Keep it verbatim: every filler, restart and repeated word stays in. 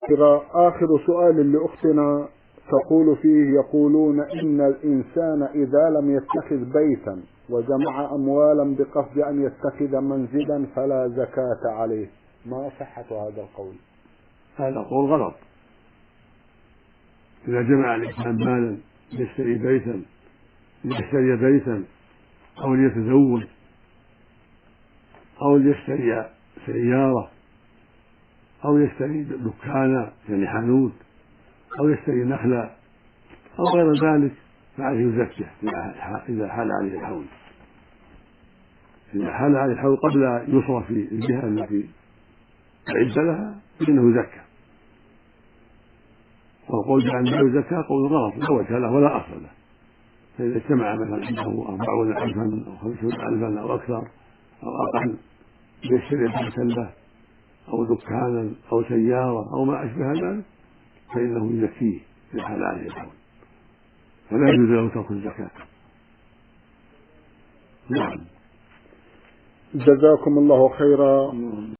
ترى آخر سؤال لأختنا تقول فيه: يقولون إن الإنسان إذا لم يتخذ بيتا وجمع أموالا بقصد أن يتخذ منزلا فلا زكاة عليه، ما صحة هذا القول؟ هذا قول غلط. إذا جمع الإنسان مالا ليشتري بيتا ليشتري بيتا أو ليتزوج أو ليشتري سيارة أو يشتري دكانا يعني حانوت أو يشتري نخلا أو غير ذلك فعليه يزكيه إذا حال عليه الحول. إذا حال عليه الحول قبل أن يصرف في الجهة التي أعد لها فإنه زكى. والقول بأن لا يزكى قول غلط لا وجه له ولا أصل له. فإذا اجتمع مثلا عنده أربعون ألفا أو خمسون ألفا أو أكثر أو أقل ليشتري بيتا له أو دكانا أو سيارة أو ما أشبه ذلك فإنه يزكيه إذا حال عليه الحول، ولا يجوز له ترك الزكاة. نعم. جزاكم الله خيرا.